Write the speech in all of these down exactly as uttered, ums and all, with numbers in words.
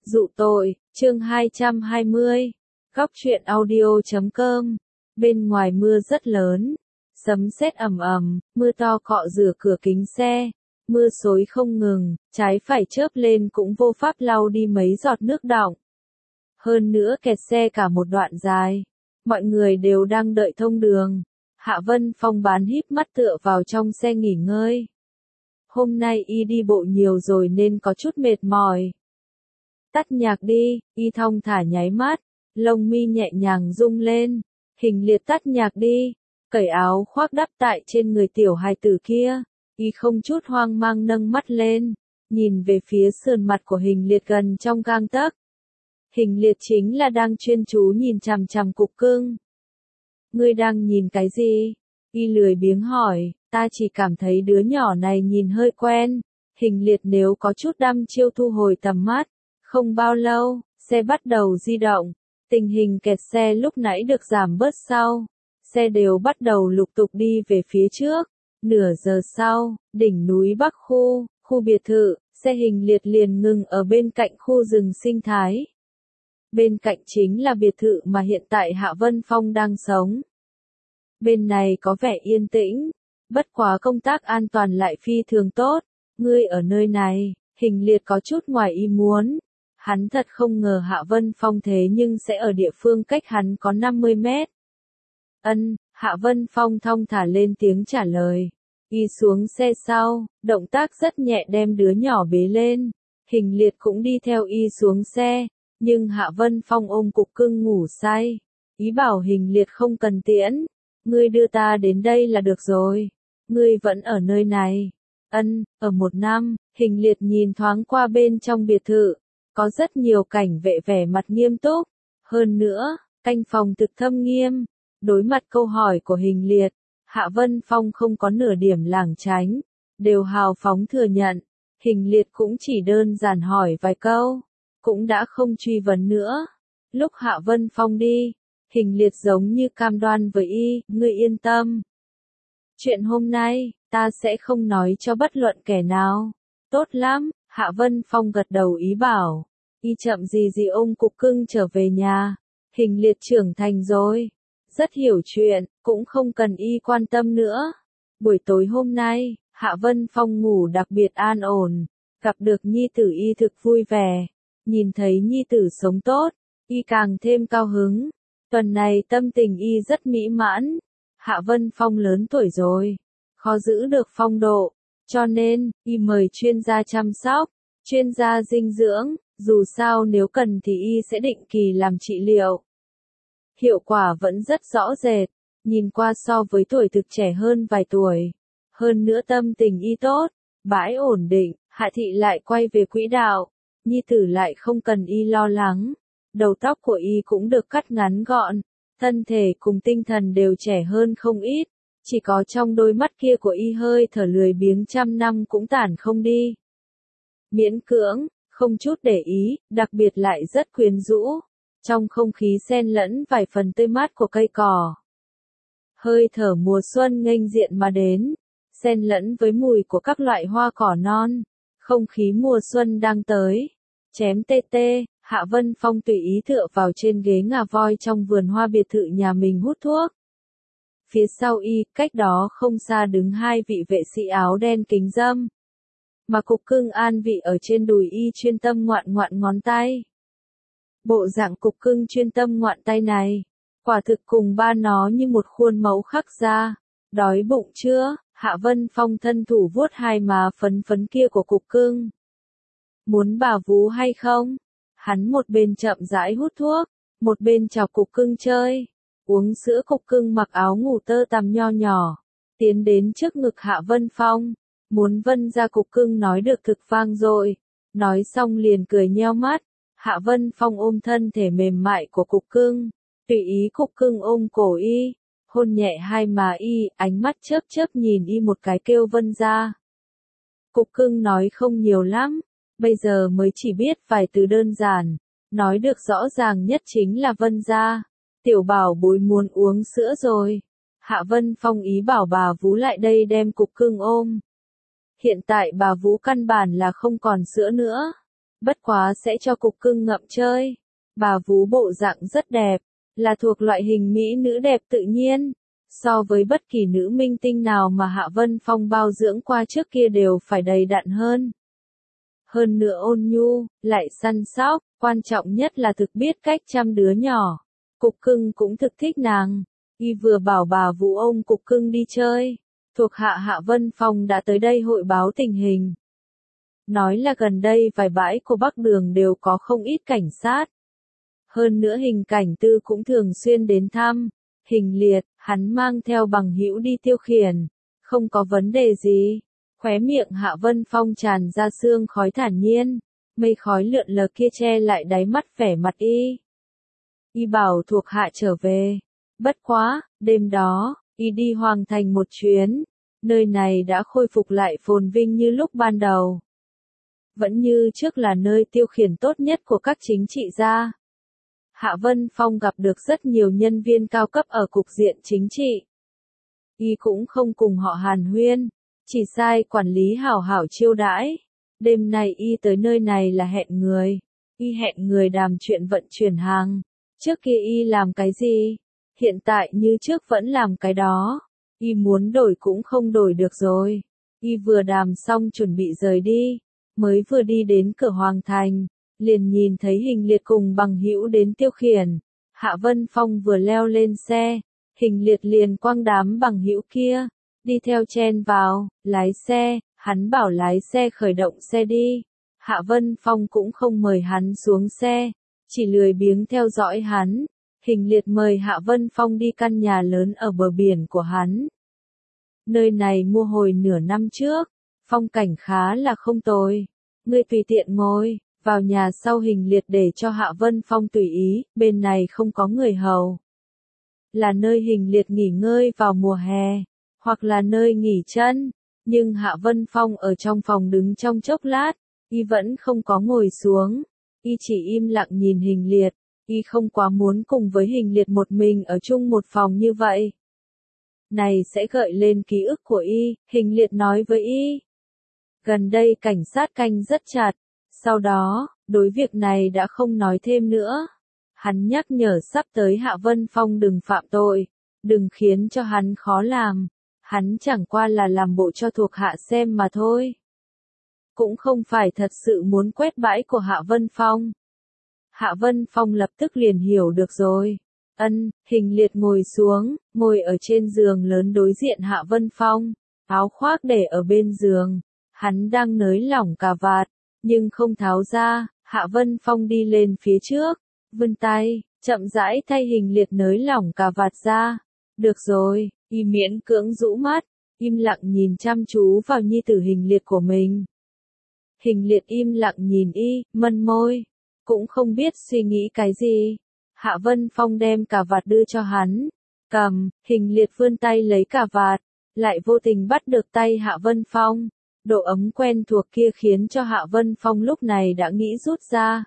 Dụ tội, chương hai trăm hai mươi. Góc truyện audio chấm com. Bên ngoài mưa rất lớn, sấm sét ầm ầm, mưa to cọ rửa cửa kính xe, mưa xối không ngừng, trái phải chớp lên cũng vô pháp lau đi mấy giọt nước đọng. Hơn nữa kẹt xe cả một đoạn dài, mọi người đều đang đợi thông đường. Hạ Vân Phong bán híp mắt tựa vào trong xe nghỉ ngơi. Hôm nay y đi bộ nhiều rồi nên có chút mệt mỏi. Tắt nhạc đi, y thong thả nháy mắt, lông mi nhẹ nhàng rung lên. Hình liệt tắt nhạc đi, cởi áo khoác đắp tại trên người tiểu hài tử kia, y không chút hoang mang nâng mắt lên, nhìn về phía sườn mặt của hình liệt gần trong gang tấc. Hình liệt chính là đang chuyên chú nhìn chằm chằm cục cưng. Ngươi đang nhìn cái gì? Y lười biếng hỏi, ta chỉ cảm thấy đứa nhỏ này nhìn hơi quen. Hình liệt nếu có chút đăm chiêu thu hồi tầm mắt. Không bao lâu, xe bắt đầu di động. Tình hình kẹt xe lúc nãy được giảm bớt sau. Xe đều bắt đầu lục tục đi về phía trước. Nửa giờ sau, đỉnh núi Bắc Khu, khu biệt thự, xe hình liệt liền ngừng ở bên cạnh khu rừng sinh thái. Bên cạnh chính là biệt thự mà hiện tại Hạ Vân Phong đang sống. Bên này có vẻ yên tĩnh, bất quá công tác an toàn lại phi thường tốt. Ngươi ở nơi này, hình liệt có chút ngoài ý muốn. Hắn thật không ngờ Hạ Vân Phong thế nhưng sẽ ở địa phương cách hắn có năm mươi mét. Ân, Hạ Vân Phong thong thả lên tiếng trả lời. Y xuống xe sau, động tác rất nhẹ đem đứa nhỏ bế lên. Hình liệt cũng đi theo y xuống xe, nhưng Hạ Vân Phong ôm cục cưng ngủ say. Ý bảo hình liệt không cần tiễn. Ngươi đưa ta đến đây là được rồi. Ngươi vẫn ở nơi này. Ân, ở một năm, hình liệt nhìn thoáng qua bên trong biệt thự. Có rất nhiều cảnh vệ vẻ mặt nghiêm túc. Hơn nữa, canh phòng thực thâm nghiêm. Đối mặt câu hỏi của hình liệt, Hạ Vân Phong không có nửa điểm lảng tránh. Đều hào phóng thừa nhận. Hình liệt cũng chỉ đơn giản hỏi vài câu. Cũng đã không truy vấn nữa. Lúc Hạ Vân Phong đi, hình liệt giống như cam đoan với y, ngươi yên tâm. Chuyện hôm nay, ta sẽ không nói cho bất luận kẻ nào. Tốt lắm, Hạ Vân Phong gật đầu ý bảo. Y chậm gì gì ôm cục cưng trở về nhà. Hình liệt trưởng thành rồi. Rất hiểu chuyện, cũng không cần y quan tâm nữa. Buổi tối hôm nay, Hạ Vân Phong ngủ đặc biệt an ổn. Gặp được nhi tử y thực vui vẻ. Nhìn thấy nhi tử sống tốt, y càng thêm cao hứng. Tuần này tâm tình y rất mỹ mãn. Hạ Vân Phong lớn tuổi rồi, khó giữ được phong độ. Cho nên, y mời chuyên gia chăm sóc, chuyên gia dinh dưỡng. Dù sao nếu cần thì y sẽ định kỳ làm trị liệu. Hiệu quả vẫn rất rõ rệt, nhìn qua so với tuổi thực trẻ hơn vài tuổi. Hơn nữa tâm tình y tốt, bãi ổn định, Hạ thị lại quay về quỹ đạo. Nhi tử lại không cần y lo lắng. Đầu tóc của y cũng được cắt ngắn gọn. Thân thể cùng tinh thần đều trẻ hơn không ít. Chỉ có trong đôi mắt kia của y hơi thở lười biếng trăm năm cũng tản không đi. Miễn cưỡng, không chút để ý, đặc biệt lại rất quyến rũ. Trong không khí xen lẫn vài phần tươi mát của cây cỏ. Hơi thở mùa xuân nghênh diện mà đến. Xen lẫn với mùi của các loại hoa cỏ non. Không khí mùa xuân đang tới. Chém tê tê, Hạ Vân Phong tùy ý tựa vào trên ghế ngà voi trong vườn hoa biệt thự nhà mình hút thuốc. Phía sau y, cách đó không xa đứng hai vị vệ sĩ áo đen kính râm. Mà cục cưng an vị ở trên đùi y chuyên tâm ngoạn ngoạn ngón tay. Bộ dạng cục cưng chuyên tâm ngoạn tay này, quả thực cùng ba nó như một khuôn mẫu khắc ra. Đói bụng chưa? Hạ Vân Phong thân thủ vuốt hai má phấn phấn kia của cục cưng. Muốn bà vú hay không? Hắn một bên chậm rãi hút thuốc, một bên chọc cục cưng chơi. Uống sữa cục cưng mặc áo ngủ tơ tằm nho nhỏ. Tiến đến trước ngực Hạ Vân Phong. Muốn vân ra cục cưng nói được thực vang dội. Nói xong liền cười nheo mắt. Hạ Vân Phong ôm thân thể mềm mại của cục cưng. Tùy ý cục cưng ôm cổ y. Hôn nhẹ hai má y, ánh mắt chớp chớp nhìn y một cái kêu vân ra. Cục cưng nói không nhiều lắm. Bây giờ mới chỉ biết vài từ đơn giản. Nói được rõ ràng nhất chính là vân ra. Tiểu bảo bối muốn uống sữa rồi. Hạ Vân Phong ý bảo bà vú lại đây đem cục cưng ôm. Hiện tại bà vú căn bản là không còn sữa nữa. bất quá sẽ cho cục cưng ngậm chơi. Bà vú bộ dạng rất đẹp, là thuộc loại hình mỹ nữ đẹp tự nhiên. So với bất kỳ nữ minh tinh nào mà Hạ Vân Phong bao dưỡng qua trước kia đều phải đầy đặn hơn. Hơn nữa ôn nhu, lại săn sóc, quan trọng nhất là thực biết cách chăm đứa nhỏ. Cục cưng cũng thực thích nàng. Y vừa bảo bà vũ ông cục cưng đi chơi. Thuộc hạ Hạ Vân Phong đã tới đây hội báo tình hình. Nói là gần đây vài bãi của Bắc Đường đều có không ít cảnh sát. Hơn nữa Hình Cảnh Tư cũng thường xuyên đến thăm. Hình Liệt, hắn mang theo bằng hữu đi tiêu khiển. Không có vấn đề gì. Khóe miệng Hạ Vân Phong tràn ra sương khói thản nhiên. Mây khói lượn lờ kia che lại đáy mắt vẻ mặt y. Y bảo thuộc hạ trở về. Bất quá, đêm đó, y đi Hoàng Thành một chuyến. Nơi này đã khôi phục lại phồn vinh như lúc ban đầu. Vẫn như trước là nơi tiêu khiển tốt nhất của các chính trị gia. Hạ Vân Phong gặp được rất nhiều nhân viên cao cấp ở cục diện chính trị. Y cũng không cùng họ hàn huyên, chỉ sai quản lý hảo hảo chiêu đãi. Đêm nay y tới nơi này là hẹn người. Y hẹn người đàm chuyện vận chuyển hàng. Trước kia y làm cái gì? Hiện tại như trước vẫn làm cái đó. Y muốn đổi cũng không đổi được rồi. Y vừa đàm xong chuẩn bị rời đi. Mới vừa đi đến cửa Hoàng Thành. Liền nhìn thấy Hình Liệt cùng bằng hữu đến tiêu khiển. Hạ Vân Phong vừa leo lên xe. Hình Liệt liền quăng đám bằng hữu kia. Đi theo chen vào, lái xe. Hắn bảo lái xe khởi động xe đi. Hạ Vân Phong cũng không mời hắn xuống xe. Chỉ lười biếng theo dõi hắn. Hình Liệt mời Hạ Vân Phong đi căn nhà lớn ở bờ biển của hắn. Nơi này mua hồi nửa năm trước. Phong cảnh khá là không tồi. Ngươi tùy tiện ngồi. Vào nhà sau Hình Liệt để cho Hạ Vân Phong tùy ý. Bên này không có người hầu. Là nơi Hình Liệt nghỉ ngơi vào mùa hè. Hoặc là nơi nghỉ chân. Nhưng Hạ Vân Phong ở trong phòng đứng trong chốc lát. Y vẫn không có ngồi xuống. Y chỉ im lặng nhìn Hình Liệt. Y không quá muốn cùng với Hình Liệt một mình ở chung một phòng như vậy. Này sẽ gợi lên ký ức của Y. Hình Liệt nói với Y. Gần đây cảnh sát canh rất chặt. Sau đó, đối việc này đã không nói thêm nữa. Hắn nhắc nhở sắp tới Hạ Vân Phong đừng phạm tội. Đừng khiến cho hắn khó làm. Hắn chẳng qua là làm bộ cho thuộc hạ xem mà thôi. Cũng không phải thật sự muốn quét bãi của Hạ Vân Phong. Hạ Vân Phong lập tức liền hiểu được rồi. Ân, Hình Liệt ngồi xuống, ngồi ở trên giường lớn đối diện Hạ Vân Phong. Áo khoác để ở bên giường. Hắn đang nới lỏng cà vạt, nhưng không tháo ra. Hạ Vân Phong đi lên phía trước, vươn tay, chậm rãi thay Hình Liệt nới lỏng cà vạt ra. Được rồi. Y miễn cưỡng rũ mắt, im lặng nhìn chăm chú vào nhi tử Hình Liệt của mình. Hình Liệt im lặng nhìn Y, mân môi, cũng không biết suy nghĩ cái gì. Hạ Vân Phong đem cà vạt đưa cho hắn, cầm. Hình Liệt vươn tay lấy cà vạt, lại vô tình bắt được tay Hạ Vân Phong. Độ ấm quen thuộc kia khiến cho Hạ Vân Phong lúc này đã nghĩ rút ra.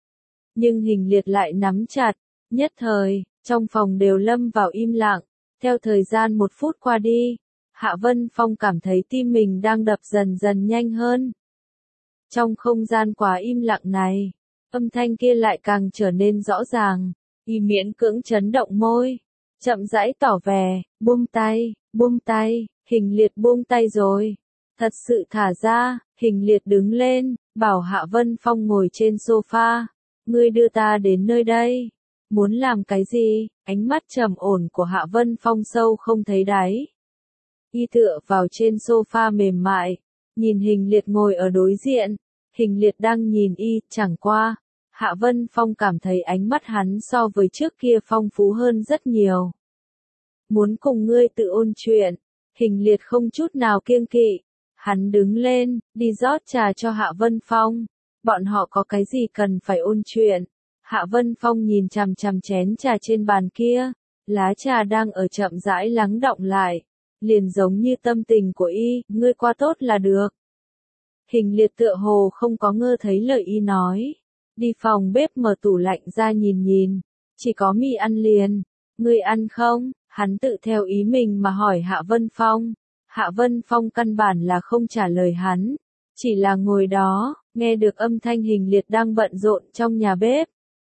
Nhưng Hình Liệt lại nắm chặt, nhất thời, trong phòng đều lâm vào im lặng. Theo thời gian một phút qua đi, Hạ Vân Phong cảm thấy tim mình đang đập dần dần nhanh hơn. Trong không gian quá im lặng này, âm thanh kia lại càng trở nên rõ ràng. Y miễn cưỡng chấn động môi, chậm rãi tỏ vẻ, buông tay, buông tay. Hình Liệt buông tay rồi. Thật sự thả ra. Hình Liệt đứng lên, bảo Hạ Vân Phong ngồi trên sofa. Ngươi đưa ta đến nơi đây. Muốn làm cái gì? Ánh mắt trầm ổn của Hạ Vân Phong sâu không thấy đáy. Y tựa vào trên sofa mềm mại, nhìn Hình Liệt ngồi ở đối diện. Hình Liệt đang nhìn Y, chẳng qua. Hạ Vân Phong cảm thấy ánh mắt hắn so với trước kia phong phú hơn rất nhiều. Muốn cùng ngươi tự ôn chuyện. Hình Liệt không chút nào kiêng kỵ. Hắn đứng lên, đi rót trà cho Hạ Vân Phong. Bọn họ có cái gì cần phải ôn chuyện? Hạ Vân Phong nhìn chằm chằm chén trà trên bàn kia, lá trà đang ở chậm rãi lắng đọng lại, liền giống như tâm tình của Y, ngươi qua tốt là được. Hình Liệt tựa hồ không có ngơ thấy lời Y nói, đi phòng bếp mở tủ lạnh ra nhìn nhìn, chỉ có mì ăn liền, ngươi ăn không? Hắn tự theo ý mình mà hỏi Hạ Vân Phong. Hạ Vân Phong căn bản là không trả lời hắn, Chỉ là ngồi đó, nghe được âm thanh Hình Liệt đang bận rộn trong nhà bếp.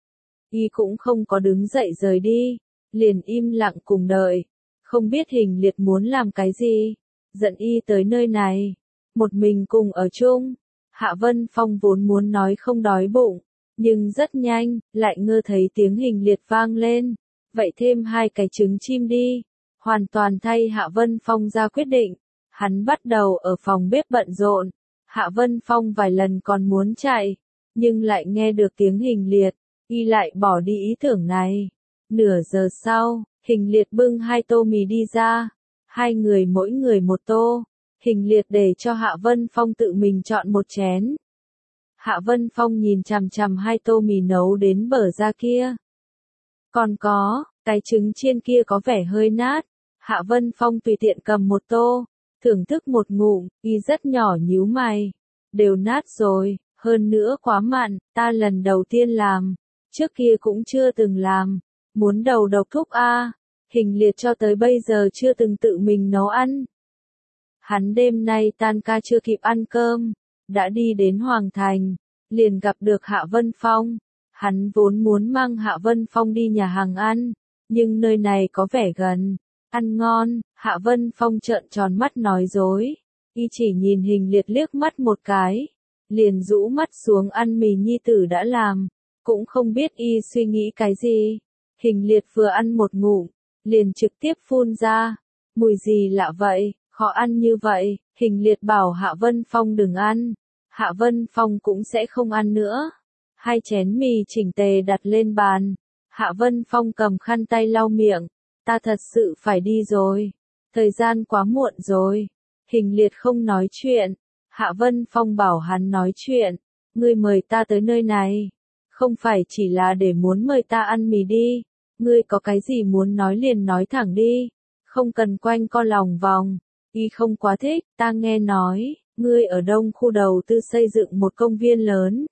Y cũng không có đứng dậy rời đi, liền im lặng cùng đợi, không biết Hình Liệt muốn làm cái gì, dẫn Y tới nơi này, một mình cùng ở chung. Hạ Vân Phong vốn muốn nói không đói bụng, nhưng rất nhanh, lại ngơ thấy tiếng Hình Liệt vang lên, vậy thêm hai cái trứng chim đi, hoàn toàn thay Hạ Vân Phong ra quyết định. Hắn bắt đầu ở phòng bếp bận rộn, Hạ Vân Phong vài lần còn muốn chạy, nhưng lại nghe được tiếng Hình Liệt, Y lại bỏ đi ý tưởng này. Nửa giờ sau, Hình Liệt bưng hai tô mì đi ra, hai người mỗi người một tô, Hình Liệt để cho Hạ Vân Phong tự mình chọn một chén. Hạ Vân Phong nhìn chằm chằm hai tô mì nấu đến bở ra kia. Còn có, cái trứng chiên kia có vẻ hơi nát, Hạ Vân Phong tùy tiện cầm một tô, thưởng thức một ngụm, Y rất nhỏ nhíu mày. Đều nát rồi, hơn nữa quá mặn, ta lần đầu tiên làm, trước kia cũng chưa từng làm, muốn đầu độc thúc a. Hình Liệt cho tới bây giờ chưa từng tự mình nấu ăn. Hắn đêm nay tan ca chưa kịp ăn cơm, đã đi đến Hoàng Thành, liền gặp được Hạ Vân Phong. Hắn vốn muốn mang Hạ Vân Phong đi nhà hàng ăn, nhưng nơi này có vẻ gần, ăn ngon. Hạ Vân Phong trợn tròn mắt nói dối, Y chỉ nhìn Hình Liệt liếc mắt một cái, liền rũ mắt xuống ăn mì nhi tử đã làm, cũng không biết Y suy nghĩ cái gì. Hình Liệt vừa ăn một ngụm, liền trực tiếp phun ra, mùi gì lạ vậy, khó ăn như vậy. Hình Liệt bảo Hạ Vân Phong đừng ăn, Hạ Vân Phong cũng sẽ không ăn nữa. Hai chén mì chỉnh tề đặt lên bàn, Hạ Vân Phong cầm khăn tay lau miệng, ta thật sự phải đi rồi, thời gian quá muộn rồi. Hình Liệt không nói chuyện, Hạ Vân Phong bảo hắn nói chuyện, ngươi mời ta tới nơi này, không phải chỉ là để muốn mời ta ăn mì đi, ngươi có cái gì muốn nói liền nói thẳng đi, không cần quanh co lòng vòng. Y không quá thích, ta nghe nói, ngươi ở Đông khu đầu tư xây dựng một công viên lớn.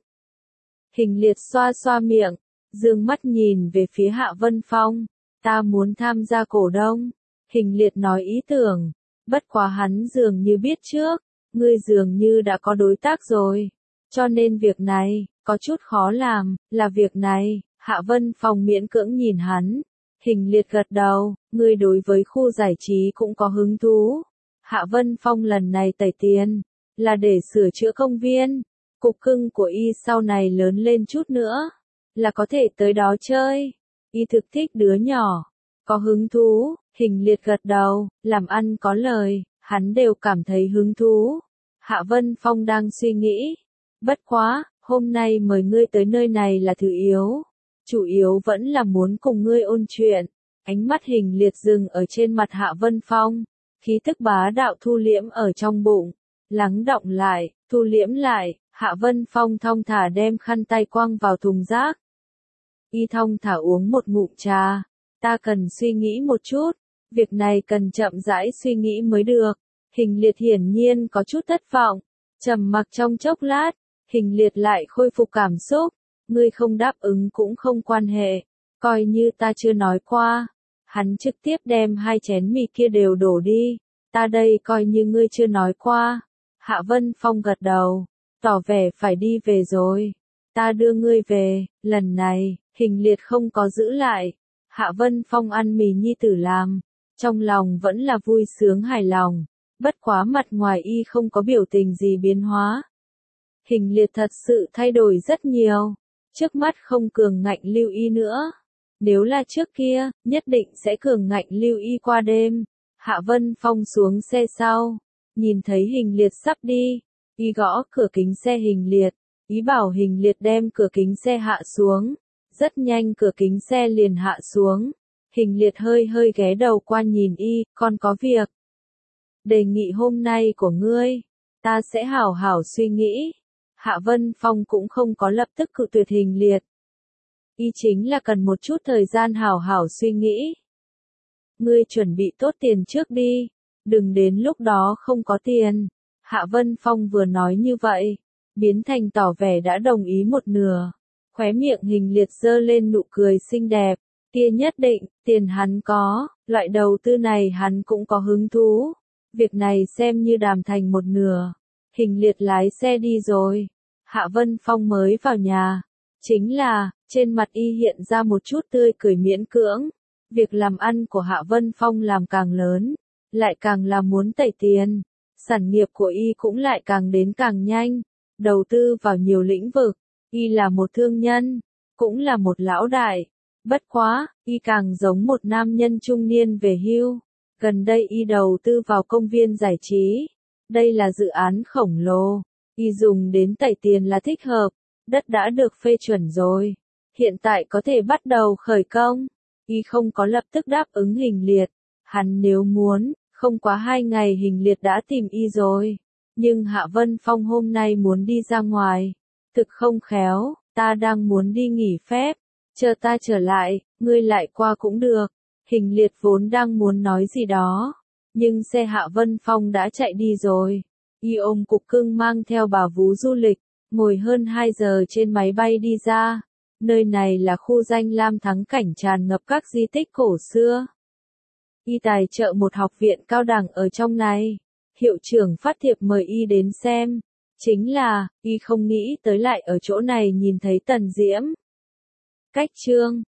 Hình Liệt xoa xoa miệng, dương mắt nhìn về phía Hạ Vân Phong, ta muốn tham gia cổ đông. Hình Liệt nói ý tưởng, bất quá hắn dường như biết trước, ngươi dường như đã có đối tác rồi, cho nên việc này, có chút khó làm, là việc này. Hạ Vân Phong miễn cưỡng nhìn hắn, Hình Liệt gật đầu, ngươi đối với khu giải trí cũng có hứng thú. Hạ Vân Phong lần này tẩy tiền, là để sửa chữa công viên, cục cưng của Y sau này lớn lên chút nữa, là có thể tới đó chơi. Y thực thích đứa nhỏ, có hứng thú. Hình Liệt gật đầu, làm ăn có lời, hắn đều cảm thấy hứng thú. Hạ Vân Phong đang suy nghĩ, bất quá, hôm nay mời ngươi tới nơi này là thứ yếu, chủ yếu vẫn là muốn cùng ngươi ôn chuyện. Ánh mắt Hình Liệt dừng ở trên mặt Hạ Vân Phong, khí tức bá đạo thu liễm ở trong bụng, lắng đọng lại, thu liễm lại. Hạ Vân Phong thong thả đem khăn tay quăng vào thùng rác. Y thong thả uống một ngụm trà, ta cần suy nghĩ một chút, việc này cần chậm rãi suy nghĩ mới được. Hình Liệt hiển nhiên có chút thất vọng, trầm mặc trong chốc lát, Hình Liệt lại khôi phục cảm xúc, ngươi không đáp ứng cũng không quan hệ, coi như ta chưa nói qua. Hắn trực tiếp đem hai chén mì kia đều đổ đi, ta đây coi như ngươi chưa nói qua. Hạ Vân Phong gật đầu, tỏ vẻ phải đi về rồi, ta đưa ngươi về. Lần này, Hình Liệt không có giữ lại, Hạ Vân Phong ăn mì nhi tử làm, trong lòng vẫn là vui sướng hài lòng, bất quá mặt ngoài Y không có biểu tình gì biến hóa. Hình Liệt thật sự thay đổi rất nhiều, trước mắt không cường ngạnh lưu Y nữa, nếu là trước kia, nhất định sẽ cường ngạnh lưu Y qua đêm. Hạ Vân Phong xuống xe sau, nhìn thấy Hình Liệt sắp đi, Y gõ cửa kính xe Hình Liệt, ý bảo Hình Liệt đem cửa kính xe hạ xuống. Rất nhanh cửa kính xe liền hạ xuống, Hình Liệt hơi hơi ghé đầu qua nhìn Y, con có việc. Đề nghị hôm nay của ngươi, ta sẽ hảo hảo suy nghĩ. Hạ Vân Phong cũng không có lập tức cự tuyệt Hình Liệt. Y chính là cần một chút thời gian hảo hảo suy nghĩ. Ngươi chuẩn bị tốt tiền trước đi, đừng đến lúc đó không có tiền. Hạ Vân Phong vừa nói như vậy, biến thành tỏ vẻ đã đồng ý một nửa. Khóe miệng Hình Liệt giơ lên nụ cười xinh đẹp, kia nhất định, tiền hắn có, loại đầu tư này hắn cũng có hứng thú. Việc này xem như đàm thành một nửa. Hình liệt lái xe đi rồi. Hạ Vân Phong mới vào nhà. Chính là, trên mặt y hiện ra một chút tươi cười miễn cưỡng. Việc làm ăn của Hạ Vân Phong làm càng lớn, lại càng là muốn tẩy tiền. Sản nghiệp của y cũng lại càng đến càng nhanh, đầu tư vào nhiều lĩnh vực. Y là một thương nhân, cũng là một lão đại. Bất quá, y càng giống một nam nhân trung niên về hưu. Gần đây y đầu tư vào công viên giải trí. Đây là dự án khổng lồ. Y dùng đến tẩy tiền là thích hợp. Đất đã được phê chuẩn rồi. Hiện tại có thể bắt đầu khởi công. Y không có lập tức đáp ứng Hình liệt. Hắn nếu muốn, không quá hai ngày Hình liệt đã tìm y rồi. Nhưng Hạ Vân Phong hôm nay muốn đi ra ngoài. Thực không khéo, ta đang muốn đi nghỉ phép. Chờ ta trở lại, ngươi lại qua cũng được. Hình liệt vốn đang muốn nói gì đó. Nhưng xe Hạ Vân Phong đã chạy đi rồi. Y ôm cục cưng mang theo bà vú du lịch. Ngồi hơn hai giờ trên máy bay đi ra. Nơi này là khu danh lam thắng cảnh tràn ngập các di tích cổ xưa. Y tài trợ một học viện cao đẳng ở trong này. Hiệu trưởng phát thiệp mời y đến xem. Chính là, y không nghĩ tới lại ở chỗ này nhìn thấy Tần Diễm. Cách chương